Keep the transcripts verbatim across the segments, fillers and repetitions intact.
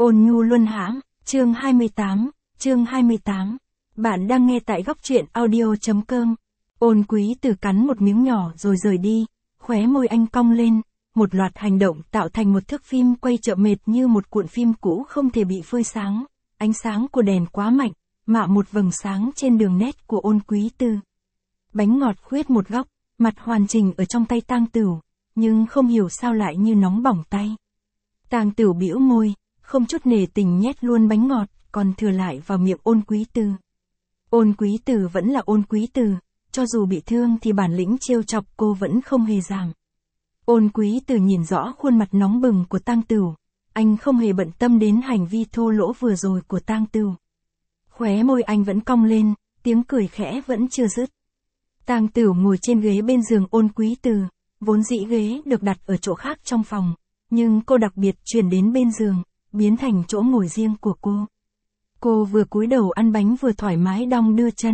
Ôn nhu luân hãm, chương hai mươi tám, chương hai mươi tám. Bạn đang nghe tại góc truyện audio chấm com. Ôn Quý Từ cắn một miếng nhỏ rồi rời đi, khóe môi anh cong lên, một loạt hành động tạo thành một thước phim quay chậm mệt như một cuộn phim cũ không thể bị phơi sáng. Ánh sáng của đèn quá mạnh, mạ một vầng sáng trên đường nét của Ôn Quý Từ. Bánh ngọt khuyết một góc, mặt hoàn chỉnh ở trong tay Tang Tửu, nhưng không hiểu sao lại như nóng bỏng tay. Tang Tửu bĩu môi, không chút nể tình nhét luôn bánh ngọt, còn thừa lại vào miệng Ôn Quý Từ. Ôn Quý Từ vẫn là Ôn Quý Từ, cho dù bị thương thì bản lĩnh trêu chọc cô vẫn không hề giảm. Ôn Quý Từ nhìn rõ khuôn mặt nóng bừng của Tang Tửu, anh không hề bận tâm đến hành vi thô lỗ vừa rồi của Tang Tửu. Khóe môi anh vẫn cong lên, tiếng cười khẽ vẫn chưa dứt. Tang Tửu ngồi trên ghế bên giường Ôn Quý Từ, vốn dĩ ghế được đặt ở chỗ khác trong phòng, nhưng cô đặc biệt chuyển đến bên giường, biến thành chỗ ngồi riêng của cô. Cô vừa cúi đầu ăn bánh vừa thoải mái đong đưa chân.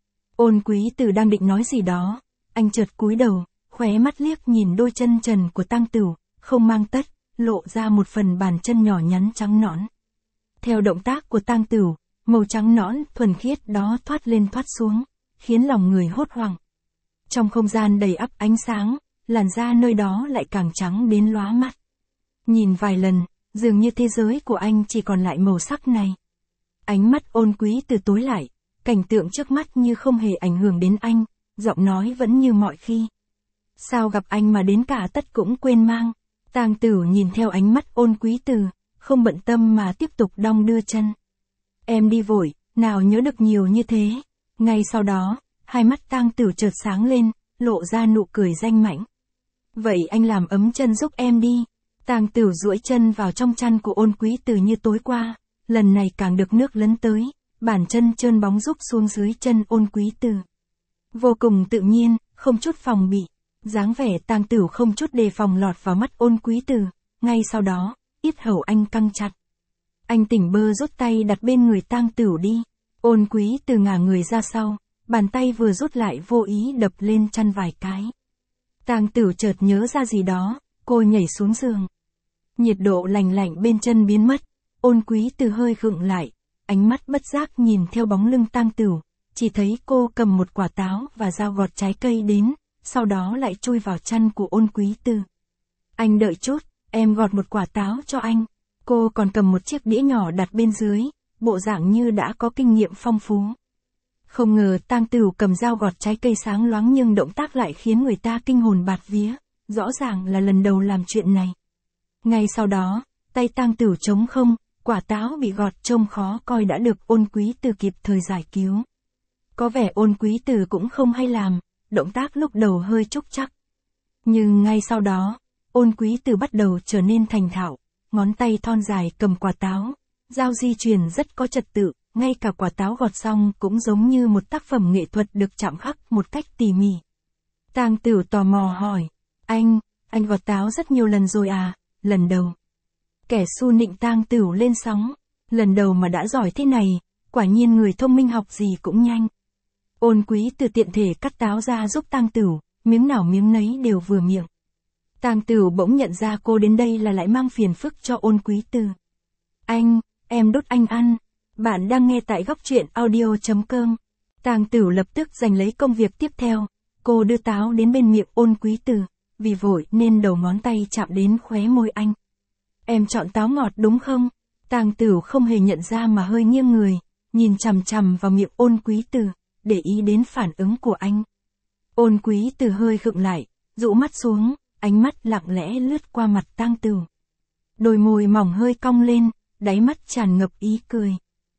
Ôn Quý Từ đang định nói gì đó, anh chợt cúi đầu, khóe mắt liếc nhìn đôi chân trần của Tang Tửu, không mang tất, lộ ra một phần bàn chân nhỏ nhắn trắng nõn. Theo động tác của Tang Tửu, màu trắng nõn thuần khiết đó thoát lên thoát xuống, khiến lòng người hốt hoảng. Trong không gian đầy ắp ánh sáng, làn da nơi đó lại càng trắng đến lóa mắt. Nhìn vài lần, dường như thế giới của anh chỉ còn lại màu sắc này. Ánh mắt Ôn Quý Từ tối lại, cảnh tượng trước mắt như không hề ảnh hưởng đến anh, giọng nói vẫn như mọi khi. Sao gặp anh mà đến cả tất cũng quên mang? Tang Tửu nhìn theo ánh mắt Ôn Quý Từ, không bận tâm mà tiếp tục đong đưa chân. Em đi vội, nào nhớ được nhiều như thế. Ngay sau đó, hai mắt Tang Tửu chợt sáng lên, lộ ra nụ cười danh mãnh. Vậy anh làm ấm chân giúp em đi. Tang Tửu duỗi chân vào trong chăn của Ôn Quý Từ như tối qua, lần này càng được nước lấn tới, bàn chân trơn bóng rúc xuống dưới chân Ôn Quý Từ. Vô cùng tự nhiên, không chút phòng bị, dáng vẻ Tang Tửu không chút đề phòng lọt vào mắt Ôn Quý Từ, ngay sau đó, yết hầu anh căng chặt. Anh tỉnh bơ rút tay đặt bên người Tang Tửu đi, Ôn Quý Từ ngả người ra sau, bàn tay vừa rút lại vô ý đập lên chăn vài cái. Tang Tửu chợt nhớ ra gì đó, cô nhảy xuống giường. Nhiệt độ lạnh lạnh bên chân biến mất, Ôn Quý Từ hơi khựng lại, ánh mắt bất giác nhìn theo bóng lưng Tang Tửu, chỉ thấy cô cầm một quả táo và dao gọt trái cây đến, sau đó lại chui vào chăn của Ôn Quý Từ. Anh đợi chút, em gọt một quả táo cho anh. Cô còn cầm một chiếc đĩa nhỏ đặt bên dưới, bộ dạng như đã có kinh nghiệm phong phú. Không ngờ Tang Tửu cầm dao gọt trái cây sáng loáng nhưng động tác lại khiến người ta kinh hồn bạt vía, rõ ràng là lần đầu làm chuyện này. Ngay sau đó, tay Tang Tửu trống không, quả táo bị gọt trông khó coi đã được Ôn Quý Từ kịp thời giải cứu. Có vẻ Ôn Quý Từ cũng không hay làm, động tác lúc đầu hơi trúc trắc. Nhưng ngay sau đó, Ôn Quý Từ bắt đầu trở nên thành thạo, ngón tay thon dài cầm quả táo, dao di chuyển rất có trật tự, ngay cả quả táo gọt xong cũng giống như một tác phẩm nghệ thuật được chạm khắc một cách tỉ mỉ. Tang Tửu tò mò hỏi, anh, anh gọt táo rất nhiều lần rồi à? Lần đầu. Kẻ su nịnh Tang Tửu lên sóng, lần đầu mà đã giỏi thế này, quả nhiên người thông minh học gì cũng nhanh. Ôn Quý Từ tiện thể cắt táo ra giúp Tang Tửu, miếng nào miếng nấy đều vừa miệng. Tang Tửu bỗng nhận ra cô đến đây là lại mang phiền phức cho Ôn Quý Từ. Anh, em đút anh ăn. Bạn đang nghe tại góc truyện audio chấm com. Tang Tửu lập tức giành lấy công việc tiếp theo, cô đưa táo đến bên miệng Ôn Quý Từ, vì vội nên đầu ngón tay chạm đến khóe môi anh. Em chọn táo ngọt đúng không? Tang Tửu không hề nhận ra mà hơi nghiêng người, nhìn chằm chằm vào miệng Ôn Quý Từ, để ý đến phản ứng của anh. Ôn Quý Từ hơi khựng lại, dụ mắt xuống, ánh mắt lặng lẽ lướt qua mặt Tang Tửu. Đôi môi mỏng hơi cong lên, đáy mắt tràn ngập ý cười.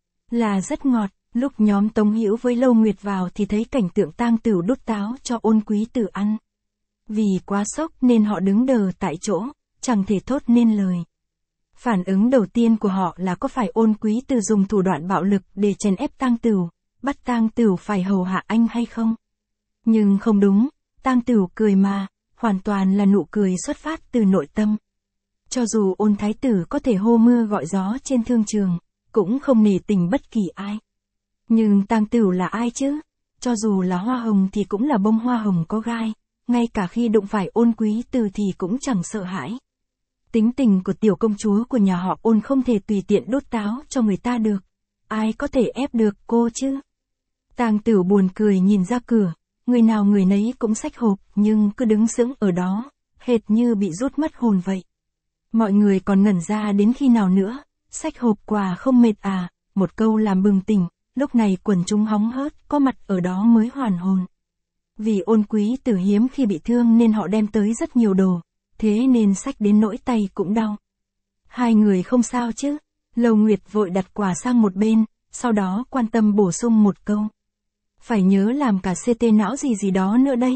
Là rất ngọt, lúc nhóm Tống Hữu với Lâu Nguyệt vào thì thấy cảnh tượng Tang Tửu đút táo cho Ôn Quý Từ ăn. Vì quá sốc nên họ đứng đờ tại chỗ, chẳng thể thốt nên lời. Phản ứng đầu tiên của họ là có phải Ôn Quý Từ dùng thủ đoạn bạo lực để chèn ép Tang Tửu, bắt Tang Tửu phải hầu hạ anh hay không? Nhưng không đúng, Tang Tửu cười mà, hoàn toàn là nụ cười xuất phát từ nội tâm. Cho dù Ôn Thái Tử có thể hô mưa gọi gió trên thương trường, cũng không nể tình bất kỳ ai. Nhưng Tang Tửu là ai chứ? Cho dù là hoa hồng thì cũng là bông hoa hồng có gai, ngay cả khi đụng phải Ôn Quý Từ thì cũng chẳng sợ hãi. Tính tình của tiểu công chúa của nhà họ Ôn không thể tùy tiện đốt táo cho người ta được. Ai có thể ép được cô chứ? Tang Tửu buồn cười nhìn ra cửa, người nào người nấy cũng xách hộp, nhưng cứ đứng sững ở đó, hệt như bị rút mất hồn vậy. Mọi người còn ngẩn ra đến khi nào nữa, xách hộp quà không mệt à, một câu làm bừng tỉnh, lúc này quần chúng hóng hớt, có mặt ở đó mới hoàn hồn. Vì Ôn Quý Tử hiếm khi bị thương nên họ đem tới rất nhiều đồ, thế nên xách đến nỗi tay cũng đau. Hai người không sao chứ? Lâu Nguyệt vội đặt quà sang một bên, sau đó quan tâm bổ sung một câu. Phải nhớ làm cả xê tê não gì gì đó nữa đấy.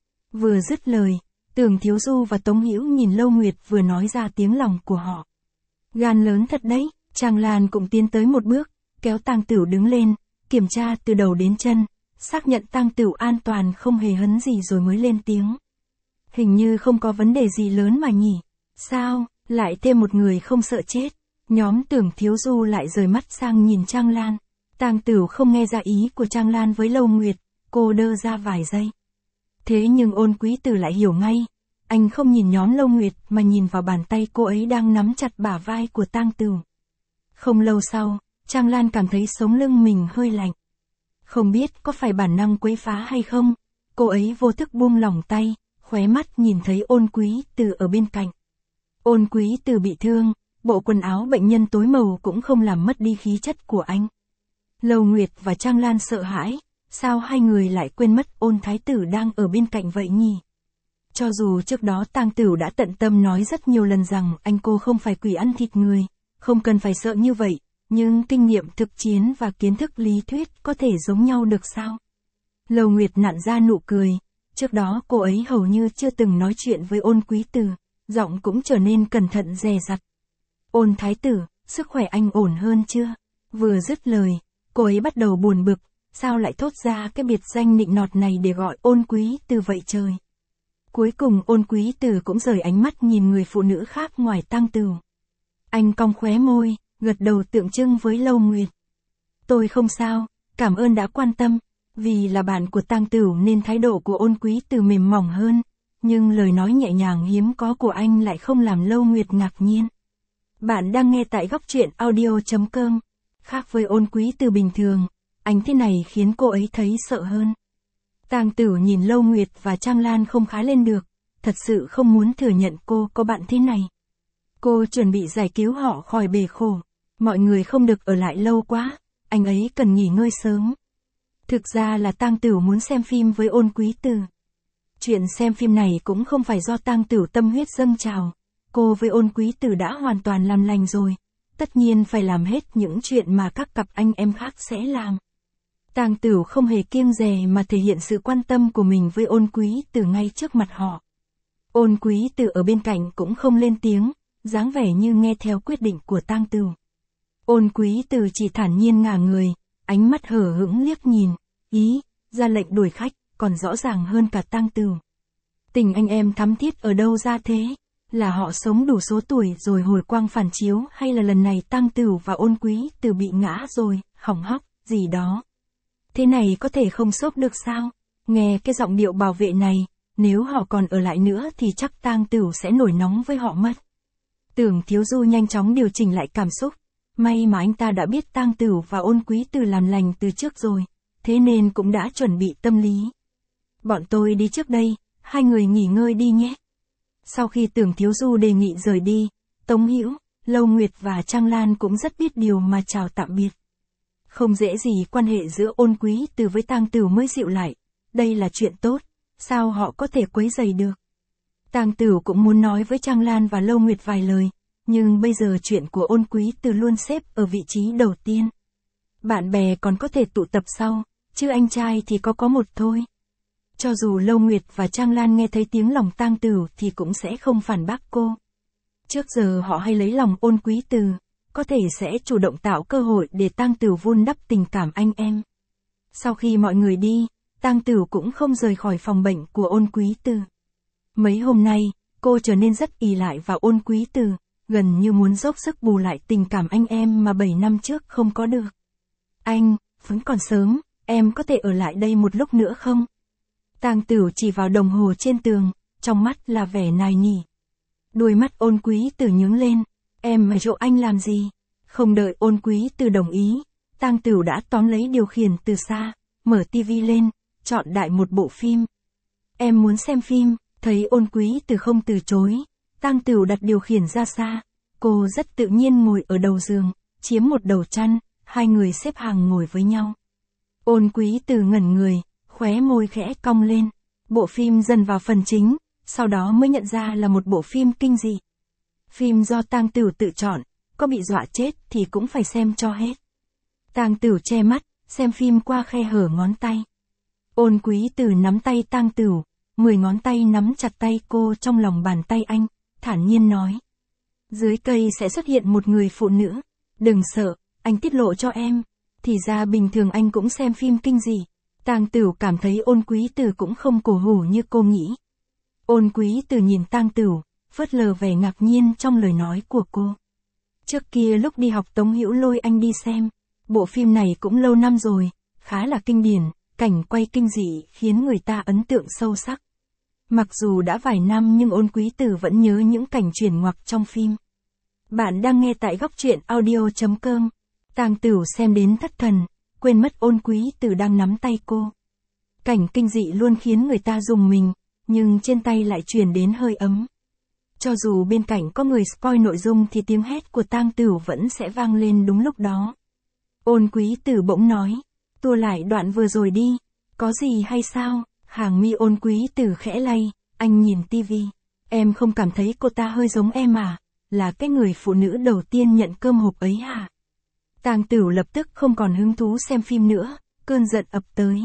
Vừa dứt lời, Tưởng Thiếu Du và Tống Hữu nhìn Lâu Nguyệt vừa nói ra tiếng lòng của họ. Gan lớn thật đấy, Trang Lan cũng tiến tới một bước, kéo Tang Tửu đứng lên, kiểm tra từ đầu đến chân, xác nhận Tang Tửu an toàn không hề hấn gì rồi mới lên tiếng. Hình như không có vấn đề gì lớn mà nhỉ. Sao, lại thêm một người không sợ chết. Nhóm Tưởng Thiếu Du lại rời mắt sang nhìn Trang Lan. Tang Tửu không nghe ra ý của Trang Lan với Lâu Nguyệt, cô đơ ra vài giây. Thế nhưng Ôn Quý Tử lại hiểu ngay, anh không nhìn nhóm Lâu Nguyệt mà nhìn vào bàn tay cô ấy đang nắm chặt bả vai của Tang Tửu. Không lâu sau, Trang Lan cảm thấy sống lưng mình hơi lạnh. Không biết có phải bản năng quấy phá hay không, cô ấy vô thức buông lỏng tay, khóe mắt nhìn thấy Ôn Quý Tử ở bên cạnh. Ôn Quý Tử bị thương, bộ quần áo bệnh nhân tối màu cũng không làm mất đi khí chất của anh. Lâu Nguyệt và Trang Lan sợ hãi, sao hai người lại quên mất Ôn Thái Tử đang ở bên cạnh vậy nhỉ? Cho dù trước đó Tang Tửu đã tận tâm nói rất nhiều lần rằng anh cô không phải quỷ ăn thịt người, không cần phải sợ như vậy, nhưng kinh nghiệm thực chiến và kiến thức lý thuyết có thể giống nhau được sao? Lâu Nguyệt nặn ra nụ cười, trước đó cô ấy hầu như chưa từng nói chuyện với Ôn Quý Tử, giọng cũng trở nên cẩn thận dè dặt. Ôn Thái Tử, sức khỏe anh ổn hơn chưa? Vừa dứt lời, cô ấy bắt đầu buồn bực, sao lại thốt ra cái biệt danh nịnh nọt này để gọi Ôn Quý Tử vậy trời? Cuối cùng Ôn Quý Tử cũng rời ánh mắt nhìn người phụ nữ khác ngoài Tang Tửu. Anh cong khóe môi, gật đầu tượng trưng với Lâu Nguyệt. Tôi không sao, cảm ơn đã quan tâm, vì là bạn của Tang Tửu nên thái độ của Ôn Quý Tử mềm mỏng hơn, nhưng lời nói nhẹ nhàng hiếm có của anh lại không làm Lâu Nguyệt ngạc nhiên. Bạn đang nghe tại góc truyện audio chấm com. Khác với Ôn Quý Tử bình thường, anh thế này khiến cô ấy thấy sợ hơn. Tang Tửu nhìn Lâu Nguyệt và Trang Lan không khá lên được, thật sự không muốn thừa nhận cô có bạn thế này. Cô chuẩn bị giải cứu họ khỏi bể khổ. Mọi người không được ở lại lâu quá, anh ấy cần nghỉ ngơi sớm. Thực ra là Tang Tửu muốn xem phim với Ôn Quý Tử. Chuyện xem phim này cũng không phải do Tang Tửu tâm huyết dâng trào. Cô với Ôn Quý Tử đã hoàn toàn làm lành rồi. Tất nhiên phải làm hết những chuyện mà các cặp anh em khác sẽ làm. Tang Tửu không hề kiêng dè mà thể hiện sự quan tâm của mình với Ôn Quý Tử ngay trước mặt họ. Ôn Quý Tử ở bên cạnh cũng không lên tiếng, dáng vẻ như nghe theo quyết định của Tang Tửu. Ôn Quý Tử chỉ thản nhiên ngả người, ánh mắt hở hững liếc nhìn, ý, ra lệnh đuổi khách, còn rõ ràng hơn cả Tang Tửu. Tình anh em thắm thiết ở đâu ra thế? Là họ sống đủ số tuổi rồi hồi quang phản chiếu hay là lần này Tang Tửu và Ôn Quý Tử bị ngã rồi, hỏng hóc, gì đó. Thế này có thể không xốp được sao? Nghe cái giọng điệu bảo vệ này, nếu họ còn ở lại nữa thì chắc Tang Tửu sẽ nổi nóng với họ mất. Tưởng Thiếu Du nhanh chóng điều chỉnh lại cảm xúc. May mà anh ta đã biết Tang Tửu và Ôn Quý Tử làm lành từ trước rồi, thế nên cũng đã chuẩn bị tâm lý. Bọn tôi đi trước đây, hai người nghỉ ngơi đi nhé. Sau khi Tưởng Thiếu Du đề nghị rời đi, Tống Hữu, Lâu Nguyệt và Trang Lan cũng rất biết điều mà chào tạm biệt. Không dễ gì quan hệ giữa Ôn Quý Tử với Tang Tửu mới dịu lại, đây là chuyện tốt, sao họ có thể quấy rầy được. Tang Tửu cũng muốn nói với Trang Lan và Lâu Nguyệt vài lời, nhưng bây giờ chuyện của Ôn Quý Tử luôn xếp ở vị trí đầu tiên. Bạn bè còn có thể tụ tập sau, chứ anh trai thì có có một thôi. Cho dù Lâu Nguyệt và Trang Lan nghe thấy tiếng lòng Tang Tửu thì cũng sẽ không phản bác cô. Trước giờ họ hay lấy lòng Ôn Quý Tử, có thể sẽ chủ động tạo cơ hội để Tang Tửu vun đắp tình cảm anh em. Sau khi mọi người đi, Tang Tửu cũng không rời khỏi phòng bệnh của Ôn Quý Tử. Mấy hôm nay, cô trở nên rất ỷ lại vào Ôn Quý Tử, gần như muốn dốc sức bù lại tình cảm anh em mà bảy năm trước không có được. Anh, vẫn còn sớm, em có thể ở lại đây một lúc nữa không? Tang Tửu chỉ vào đồng hồ trên tường, trong mắt là vẻ nài nỉ. Đôi mắt Ôn Quý Tử nhướng lên, em ở chỗ anh làm gì? Không đợi Ôn Quý Tử đồng ý, Tang Tửu đã tóm lấy điều khiển từ xa, mở tivi lên, chọn đại một bộ phim. Em muốn xem phim, thấy Ôn Quý Tử không từ chối, Tang Tửu đặt điều khiển ra xa, cô rất tự nhiên ngồi ở đầu giường, chiếm một đầu chăn, hai người xếp hàng ngồi với nhau. Ôn Quý Tử ngẩn người, khóe môi khẽ cong lên, bộ phim dần vào phần chính, sau đó mới nhận ra là một bộ phim kinh dị. Phim do Tang Tửu tự chọn, có bị dọa chết thì cũng phải xem cho hết. Tang Tửu che mắt, xem phim qua khe hở ngón tay. Ôn Quý Tử nắm tay Tang Tửu, mười ngón tay nắm chặt tay cô trong lòng bàn tay anh, thản nhiên nói. Dưới cây sẽ xuất hiện một người phụ nữ, đừng sợ, anh tiết lộ cho em. Thì ra bình thường anh cũng xem phim kinh dị. Tang Tửu cảm thấy Ôn Quý Tử cũng không cổ hủ như cô nghĩ. Ôn Quý Tử nhìn Tang Tửu, phớt lờ vẻ ngạc nhiên trong lời nói của cô. Trước kia lúc đi học Tống Hữu lôi anh đi xem, bộ phim này cũng lâu năm rồi, khá là kinh điển, cảnh quay kinh dị khiến người ta ấn tượng sâu sắc. Mặc dù đã vài năm nhưng Ôn Quý Tử vẫn nhớ những cảnh chuyển ngoặc trong phim. Bạn đang nghe tại góc truyện audio chấm com. Tang Tửu xem đến thất thần, quên mất Ôn Quý Tử đang nắm tay cô. Cảnh kinh dị luôn khiến người ta rùng mình, nhưng trên tay lại truyền đến hơi ấm. Cho dù bên cạnh có người spoil nội dung thì tiếng hét của Tang Tửu vẫn sẽ vang lên đúng lúc đó. Ôn Quý Tử bỗng nói, tua lại đoạn vừa rồi đi, có gì hay sao? Hàng mi Ôn Quý Tử khẽ lay, anh nhìn tivi, em không cảm thấy cô ta hơi giống em à, là cái người phụ nữ đầu tiên nhận cơm hộp ấy hả? Tang Tửu lập tức không còn hứng thú xem phim nữa, cơn giận ập tới.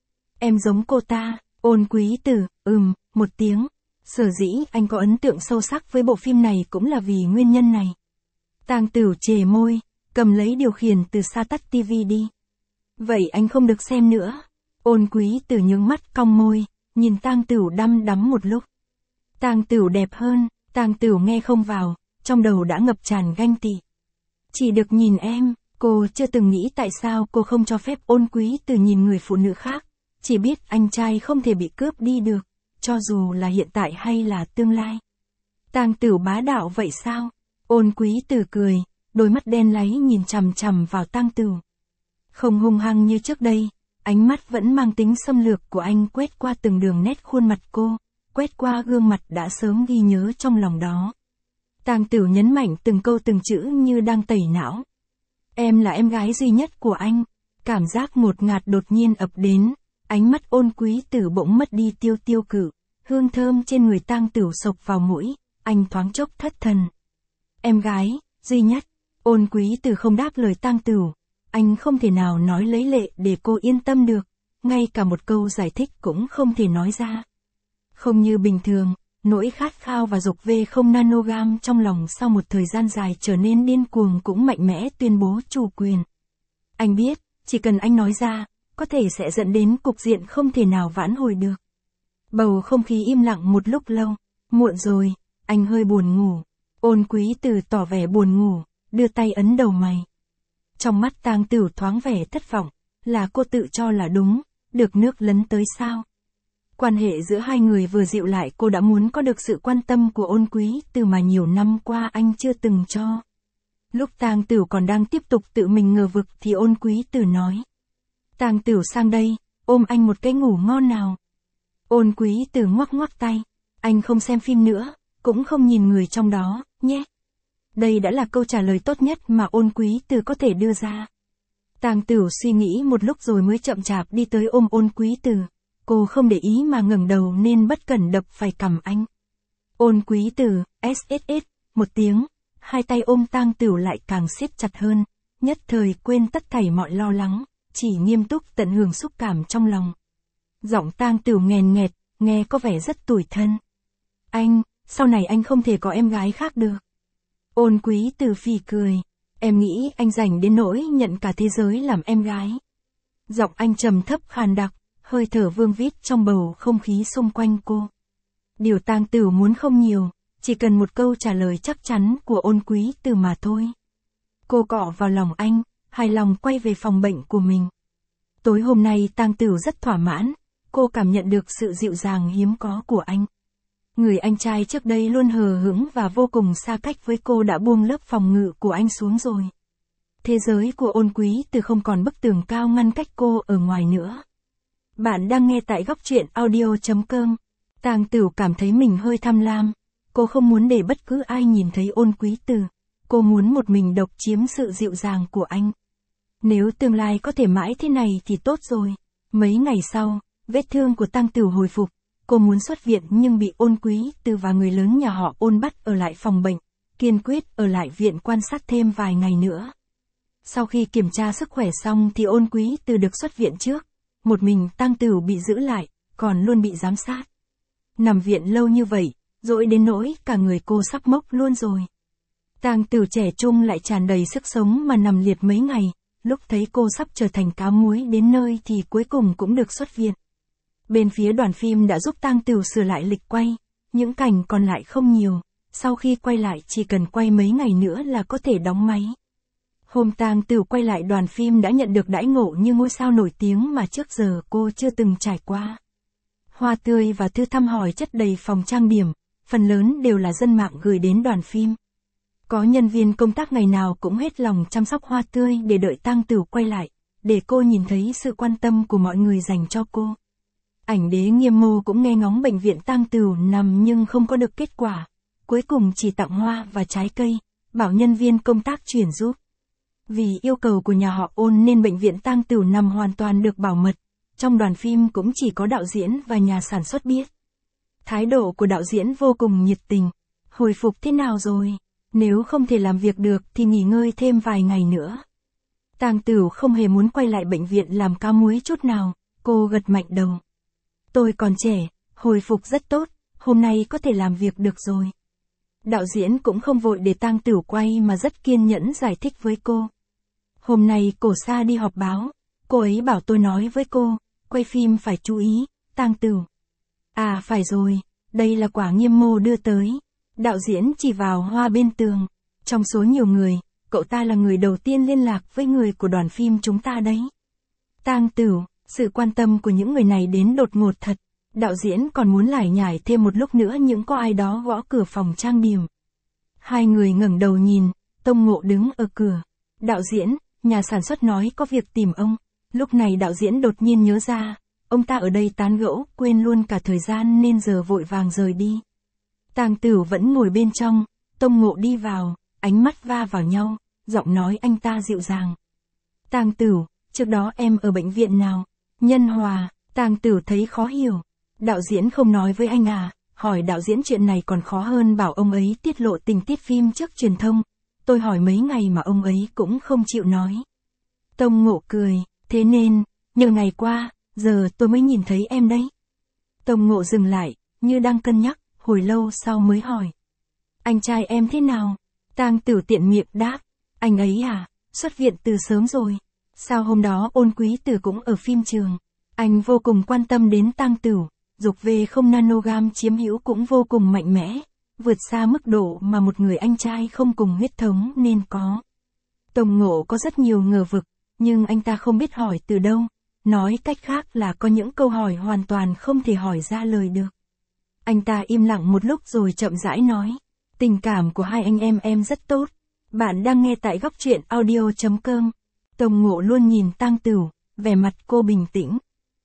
Em giống cô ta, Ôn Quý Tử, ừm, một tiếng. Sở dĩ anh có ấn tượng sâu sắc với bộ phim này cũng là vì nguyên nhân này. Tang Tửu chề môi, cầm lấy điều khiển từ xa tắt tivi đi. Vậy anh không được xem nữa. Ôn Quý Tử nhướng mắt cong môi, nhìn Tang Tửu đăm đắm một lúc. Tang Tửu đẹp hơn, Tang Tửu nghe không vào, trong đầu đã ngập tràn ganh tị. Chỉ được nhìn em, cô chưa từng nghĩ tại sao cô không cho phép Ôn Quý Tử nhìn người phụ nữ khác, chỉ biết anh trai không thể bị cướp đi được, cho dù là hiện tại hay là tương lai. Tang Tửu bá đạo vậy sao? Ôn Quý Tử cười, đôi mắt đen láy nhìn chằm chằm vào Tang Tửu. Không hung hăng như trước đây, ánh mắt vẫn mang tính xâm lược của anh quét qua từng đường nét khuôn mặt cô, quét qua gương mặt đã sớm ghi nhớ trong lòng đó. Tang Tửu nhấn mạnh từng câu từng chữ như đang tẩy não. Em là em gái duy nhất của anh. Cảm giác ngột ngạt đột nhiên ập đến, ánh mắt Ôn Quý Tử bỗng mất đi tiêu tiêu cự, hương thơm trên người Tang Tửu sộc vào mũi, anh thoáng chốc thất thần. Em gái, duy nhất. Ôn Quý Tử không đáp lời Tang Tửu, anh không thể nào nói lấy lệ để cô yên tâm được, ngay cả một câu giải thích cũng không thể nói ra. Không như bình thường, nỗi khát khao và dục về không nanogam trong lòng sau một thời gian dài trở nên điên cuồng cũng mạnh mẽ tuyên bố chủ quyền. Anh biết, chỉ cần anh nói ra, có thể sẽ dẫn đến cục diện không thể nào vãn hồi được. Bầu không khí im lặng một lúc lâu, muộn rồi, anh hơi buồn ngủ. Ôn Quý Tử tỏ vẻ buồn ngủ, đưa tay ấn đầu mày. Trong mắt Tang Tửu thoáng vẻ thất vọng, là cô tự cho là đúng, được nước lấn tới sao? Quan hệ giữa hai người vừa dịu lại cô đã muốn có được sự quan tâm của Ôn Quý Tử mà nhiều năm qua anh chưa từng cho. Lúc Tang Tửu còn đang tiếp tục tự mình ngờ vực thì Ôn Quý Tử nói. Tang Tửu sang đây, ôm anh một cái ngủ ngon nào. Ôn Quý Tử ngoắc ngoắc tay, anh không xem phim nữa, cũng không nhìn người trong đó, nhé. Đây đã là câu trả lời tốt nhất mà Ôn Quý Tử có thể đưa ra. Tang Tửu suy nghĩ một lúc rồi mới chậm chạp đi tới ôm Ôn Quý Tử. Cô không để ý mà ngẩng đầu nên bất cẩn đập phải cằm anh. Ôn Quý Tử, ét ét ét, một tiếng, hai tay ôm Tang Tửu lại càng siết chặt hơn, nhất thời quên tất thảy mọi lo lắng, chỉ nghiêm túc tận hưởng xúc cảm trong lòng. Giọng Tang Tửu nghèn nghẹt, nghe có vẻ rất tủi thân. Anh, sau này anh không thể có em gái khác được. Ôn Quý Tử phì cười, em nghĩ anh rảnh đến nỗi nhận cả thế giới làm em gái. Giọng anh trầm thấp khàn đặc, hơi thở vương vít trong bầu không khí xung quanh cô. Điều Tang Tửu muốn không nhiều, chỉ cần một câu trả lời chắc chắn của Ôn Quý Tử mà thôi. Cô cọ vào lòng anh, hài lòng quay về phòng bệnh của mình. Tối hôm nay Tang Tửu rất thỏa mãn, cô cảm nhận được sự dịu dàng hiếm có của anh. Người anh trai trước đây luôn hờ hững và vô cùng xa cách với cô đã buông lớp phòng ngự của anh xuống rồi. Thế giới của Ôn Quý Từ không còn bức tường cao ngăn cách cô ở ngoài nữa. Bạn đang nghe tại góc truyện audio chấm com. Tang Tửu cảm thấy mình hơi tham lam. Cô không muốn để bất cứ ai nhìn thấy Ôn Quý Từ. Cô muốn một mình độc chiếm sự dịu dàng của anh. Nếu tương lai có thể mãi thế này thì tốt rồi. Mấy ngày sau, vết thương của Tang Tửu hồi phục. Cô muốn xuất viện nhưng bị Ôn Quý Từ và người lớn nhà họ Ôn bắt ở lại phòng bệnh, kiên quyết ở lại viện quan sát thêm vài ngày nữa. Sau khi kiểm tra sức khỏe xong thì Ôn Quý Từ được xuất viện trước. Một mình Tang Tửu bị giữ lại, còn luôn bị giám sát. Nằm viện lâu như vậy, dỗi đến nỗi cả người cô sắp mốc luôn rồi. Tang Tửu trẻ trung lại tràn đầy sức sống mà nằm liệt mấy ngày, lúc thấy cô sắp trở thành cáo muối đến nơi thì cuối cùng cũng được xuất viện. Bên phía đoàn phim đã giúp Tang Tửu sửa lại lịch quay, những cảnh còn lại không nhiều, sau khi quay lại chỉ cần quay mấy ngày nữa là có thể đóng máy. Hôm Tang Tửu quay lại đoàn phim đã nhận được đãi ngộ như ngôi sao nổi tiếng mà trước giờ cô chưa từng trải qua. Hoa tươi và thư thăm hỏi chất đầy phòng trang điểm, phần lớn đều là dân mạng gửi đến đoàn phim. Có nhân viên công tác ngày nào cũng hết lòng chăm sóc hoa tươi để đợi Tang Tửu quay lại, để cô nhìn thấy sự quan tâm của mọi người dành cho cô. Ảnh đế Nghiêm Mô cũng nghe ngóng bệnh viện Tang Tửu nằm nhưng không có được kết quả, cuối cùng chỉ tặng hoa và trái cây, bảo nhân viên công tác chuyển giúp. Vì yêu cầu của nhà họ Ôn nên bệnh viện Tang Tửu nằm hoàn toàn được bảo mật, trong đoàn phim cũng chỉ có đạo diễn và nhà sản xuất biết. Thái độ của đạo diễn vô cùng nhiệt tình. Hồi phục thế nào rồi? Nếu không thể làm việc được thì nghỉ ngơi thêm vài ngày nữa. Tang Tửu không hề muốn quay lại bệnh viện làm cáo muối chút nào, cô gật mạnh đầu. Tôi còn trẻ, hồi phục rất tốt, hôm nay có thể làm việc được rồi. Đạo diễn cũng không vội để Tang Tửu quay mà rất kiên nhẫn giải thích với cô. Hôm nay Cổ Sa đi họp báo, cô ấy bảo tôi nói với cô, quay phim phải chú ý, Tang Tửu. À phải rồi, đây là quả Nghiêm Mô đưa tới. Đạo diễn chỉ vào hoa bên tường. Trong số nhiều người, cậu ta là người đầu tiên liên lạc với người của đoàn phim chúng ta đấy. Tang Tửu, sự quan tâm của những người này đến đột ngột thật. Đạo diễn còn muốn lải nhải thêm một lúc nữa những có ai đó gõ cửa phòng trang điểm. Hai người ngẩng đầu nhìn, Tông Ngộ đứng ở cửa. Đạo diễn, nhà sản xuất nói có việc tìm ông. Lúc này đạo diễn đột nhiên nhớ ra, ông ta ở đây tán gẫu, quên luôn cả thời gian nên giờ vội vàng rời đi. Tang Tửu vẫn ngồi bên trong, Tông Ngộ đi vào, ánh mắt va vào nhau, giọng nói anh ta dịu dàng. Tang Tửu, trước đó em ở bệnh viện nào? Nhân Hòa. Tang Tửu thấy khó hiểu. Đạo diễn không nói với anh à? Hỏi đạo diễn chuyện này còn khó hơn bảo ông ấy tiết lộ tình tiết phim trước truyền thông. Tôi hỏi mấy ngày mà ông ấy cũng không chịu nói. Tông Ngộ cười, thế nên, nhiều ngày qua, giờ tôi mới nhìn thấy em đấy. Tông Ngộ dừng lại, như đang cân nhắc, hồi lâu sau mới hỏi. Anh trai em thế nào? Tang Tửu tiện miệng đáp, anh ấy à, xuất viện từ sớm rồi. Sao hôm đó Ôn Quý Từ cũng ở phim trường? Anh vô cùng quan tâm đến Tang Tửu, dục về không nanogam chiếm hữu cũng vô cùng mạnh mẽ, vượt xa mức độ mà một người anh trai không cùng huyết thống nên có. Tông Ngộ có rất nhiều ngờ vực, nhưng anh ta không biết hỏi từ đâu, nói cách khác là có những câu hỏi hoàn toàn không thể hỏi ra lời được. Anh ta im lặng một lúc rồi chậm rãi nói, tình cảm của hai anh em em rất tốt. Bạn đang nghe tại góc truyện audio chấm com. Tông Ngộ luôn nhìn Tang Tửu, vẻ mặt cô bình tĩnh.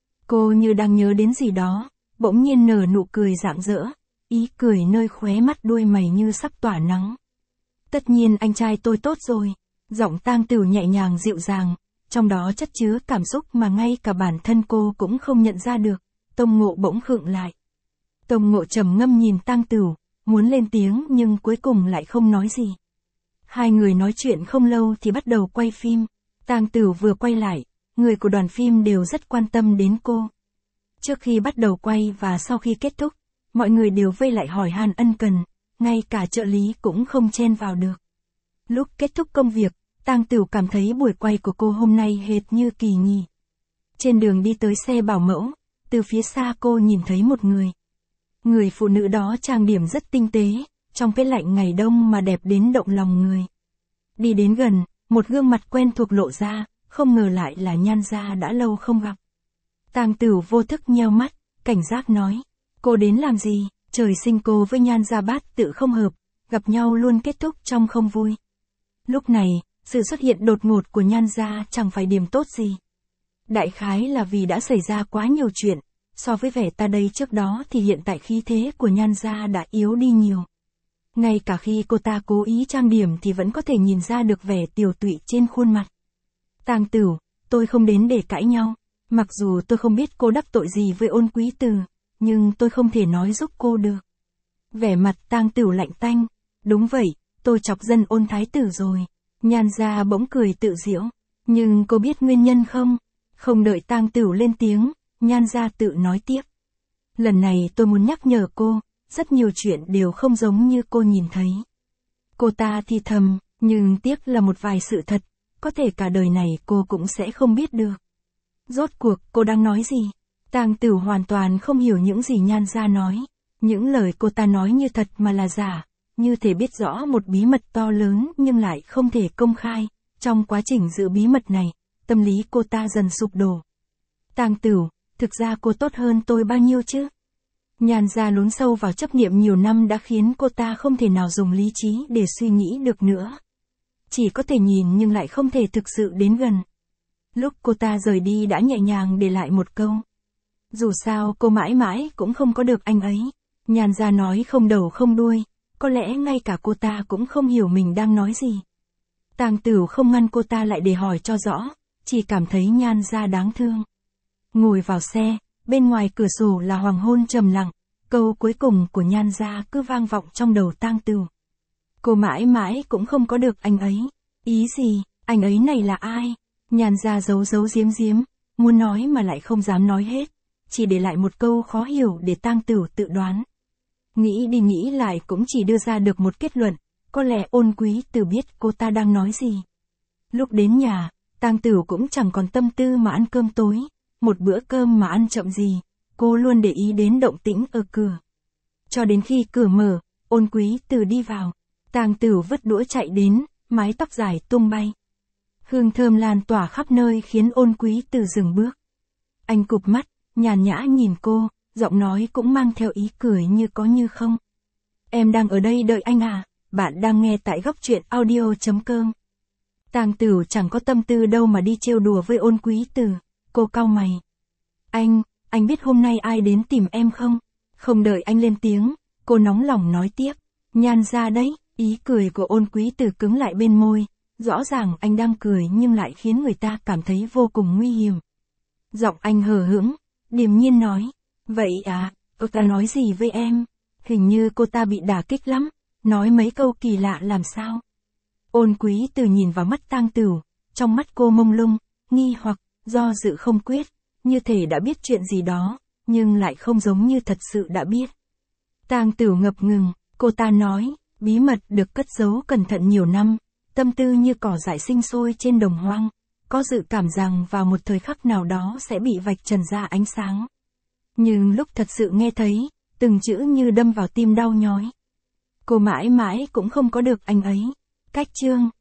Cô như đang nhớ đến gì đó, bỗng nhiên nở nụ cười rạng rỡ, ý cười nơi khóe mắt đuôi mày như sắp tỏa nắng. Tất nhiên anh trai tôi tốt rồi. Giọng Tang Tửu nhẹ nhàng dịu dàng, trong đó chất chứa cảm xúc mà ngay cả bản thân cô cũng không nhận ra được. Tông Ngộ bỗng khựng lại. Tông Ngộ trầm ngâm nhìn Tang Tửu, muốn lên tiếng nhưng cuối cùng lại không nói gì. Hai người nói chuyện không lâu thì bắt đầu quay phim. Tang Tửu vừa quay lại, người của đoàn phim đều rất quan tâm đến cô. Trước khi bắt đầu quay và sau khi kết thúc, mọi người đều vây lại hỏi han ân cần, ngay cả trợ lý cũng không chen vào được. Lúc kết thúc công việc, Tang Tửu cảm thấy buổi quay của cô hôm nay hệt như kỳ nghỉ. Trên đường đi tới xe bảo mẫu, từ phía xa cô nhìn thấy một người. Người phụ nữ đó trang điểm rất tinh tế, trong cái lạnh ngày đông mà đẹp đến động lòng người. Đi đến gần, một gương mặt quen thuộc lộ ra, không ngờ lại là Nhan Gia đã lâu không gặp. Tang Tửu vô thức nheo mắt, cảnh giác nói, cô đến làm gì? Trời sinh cô với Nhan Gia Bát tự không hợp, gặp nhau luôn kết thúc trong không vui. Lúc này, sự xuất hiện đột ngột của Nhan Gia chẳng phải điểm tốt gì. Đại khái là vì đã xảy ra quá nhiều chuyện, so với vẻ ta đây trước đó thì hiện tại khí thế của Nhan Gia đã yếu đi nhiều. Ngay cả khi cô ta cố ý trang điểm thì vẫn có thể nhìn ra được vẻ tiều tụy trên khuôn mặt. Tang Tửu, tôi không đến để cãi nhau, mặc dù tôi không biết cô đắc tội gì với Ôn Quý Từ, nhưng tôi không thể nói giúp cô được. Vẻ mặt Tang Tửu lạnh tanh, đúng vậy, tôi chọc dân Ôn thái tử rồi. Nhan Gia bỗng cười tự giễu, nhưng cô biết nguyên nhân không? Không đợi Tang Tửu lên tiếng, Nhan Gia tự nói tiếp. Lần này tôi muốn nhắc nhở cô, rất nhiều chuyện đều không giống như cô nhìn thấy. Cô ta thì thầm, nhưng tiếc là một vài sự thật, có thể cả đời này cô cũng sẽ không biết được. Rốt cuộc cô đang nói gì? Tang Tửu hoàn toàn không hiểu những gì Nhan Gia nói. Những lời cô ta nói như thật mà là giả, như thể biết rõ một bí mật to lớn nhưng lại không thể công khai. Trong quá trình giữ bí mật này, tâm lý cô ta dần sụp đổ. Tang Tửu, thực ra cô tốt hơn tôi bao nhiêu chứ? Nhan Gia lún sâu vào chấp niệm nhiều năm đã khiến cô ta không thể nào dùng lý trí để suy nghĩ được nữa. Chỉ có thể nhìn nhưng lại không thể thực sự đến gần. Lúc cô ta rời đi đã nhẹ nhàng để lại một câu. Dù sao cô mãi mãi cũng không có được anh ấy. Nhan Gia nói không đầu không đuôi, có lẽ ngay cả cô ta cũng không hiểu mình đang nói gì. Tang Tửu không ngăn cô ta lại để hỏi cho rõ, chỉ cảm thấy Nhan Gia đáng thương. Ngồi vào xe, bên ngoài cửa sổ là hoàng hôn trầm lặng, câu cuối cùng của Nhan Gia cứ vang vọng trong đầu Tang Tửu. Cô mãi mãi cũng không có được anh ấy. Ý gì, anh ấy này là ai? Nhan Gia giấu giấu giếm giếm, muốn nói mà lại không dám nói hết, chỉ để lại một câu khó hiểu để Tang Tửu tự đoán. Nghĩ đi nghĩ lại cũng chỉ đưa ra được một kết luận, có lẽ Ôn Quý Từ biết cô ta đang nói gì. Lúc đến nhà, Tang Tửu cũng chẳng còn tâm tư mà ăn cơm tối, một bữa cơm mà ăn chậm gì, cô luôn để ý đến động tĩnh ở cửa. Cho đến khi cửa mở, Ôn Quý Từ đi vào, Tang Tửu vứt đũa chạy đến, mái tóc dài tung bay. Hương thơm lan tỏa khắp nơi khiến Ôn Quý Từ dừng bước. Anh cụp mắt, nhàn nhã nhìn cô, giọng nói cũng mang theo ý cười như có như không. Em đang ở đây đợi anh à, bạn đang nghe tại góc truyện audio chấm com. Tang Tửu chẳng có tâm tư đâu mà đi trêu đùa với Ôn Quý Từ, cô cau mày. Anh, anh biết hôm nay ai đến tìm em không? Không đợi anh lên tiếng, cô nóng lòng nói tiếp. Nhan Gia đấy, ý cười của Ôn Quý Từ cứng lại bên môi, rõ ràng anh đang cười nhưng lại khiến người ta cảm thấy vô cùng nguy hiểm. Giọng anh hờ hững, điềm nhiên nói, vậy à, cô ta nói gì với em? Hình như cô ta bị đả kích lắm, nói mấy câu kỳ lạ làm sao? Ôn Quý Từ nhìn vào mắt Tang Tửu, trong mắt cô mông lung, nghi hoặc, do dự không quyết, như thể đã biết chuyện gì đó, nhưng lại không giống như thật sự đã biết. Tang Tửu ngập ngừng, cô ta nói, bí mật được cất giấu cẩn thận nhiều năm, tâm tư như cỏ dại sinh sôi trên đồng hoang, có dự cảm rằng vào một thời khắc nào đó sẽ bị vạch trần ra ánh sáng. Nhưng lúc thật sự nghe thấy, từng chữ như đâm vào tim đau nhói. Cô mãi mãi cũng không có được anh ấy. Cách chương